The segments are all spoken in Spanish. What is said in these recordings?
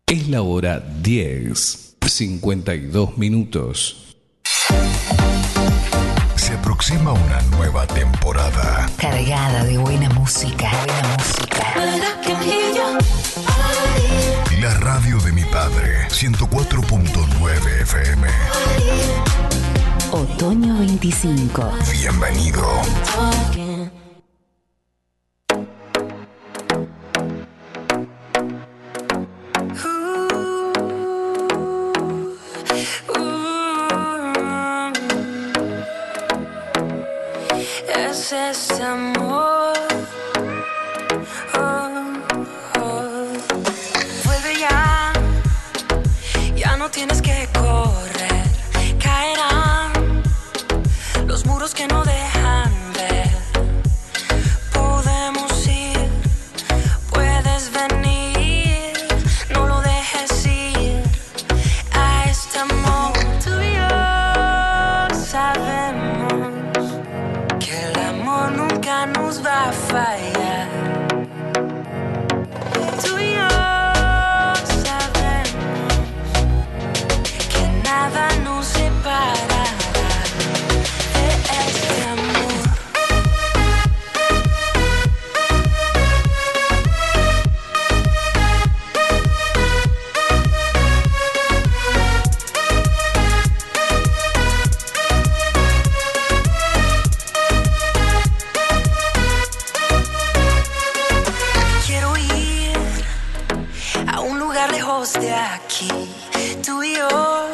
Es la hora 10:52. Se aproxima una nueva temporada cargada de buena música. La radio de mi padre, 104.9 FM. Otoño 25. Bienvenido. Es este amor. Vuelve ya, ya no tienes que correr. Caerán los muros que no dejan ver. Podemos ir, puedes venir. No lo dejes ir a este amor. Tú y yo sabemos que el amor nunca nos va a fallar. Tú y yo sabemos que nada nos separará de este amor. Quiero ir a un lugar lejos de aquí, tú y yo,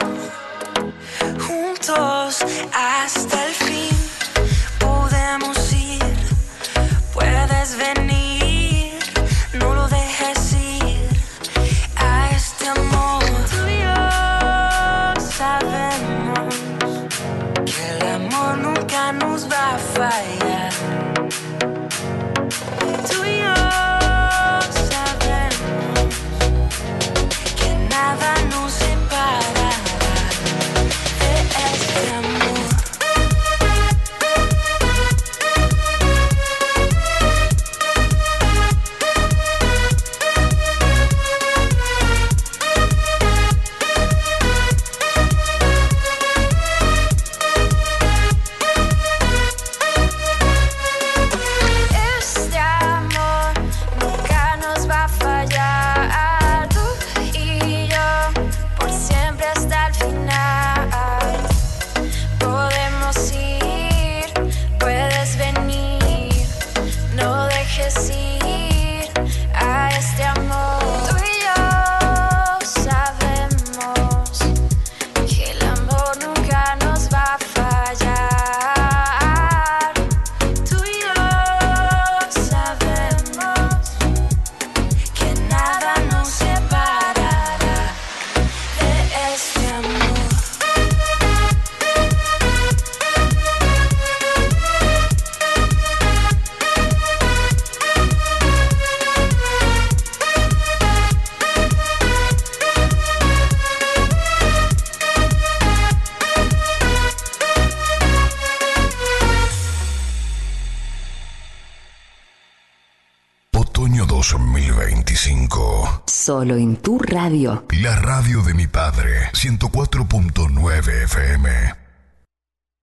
juntos hasta el fin. Podemos ir, puedes venir, no lo dejes ir a este amor. Tú y yo sabemos que el amor nunca nos va a fallar. Tú y yo sabemos que nada nos separará de este amor. Este amor nunca nos va a fallar. Tú y yo por siempre hasta el final. Podemos ir, puedes venir, no dejes ir a este amor. Tú y yo sabemos que el amor nunca nos va a fallar. Tú y yo sabemos que nada nos separará de este amor. Otoño 2025. Solo en tu radio. La radio de mi padre, 104.9 FM.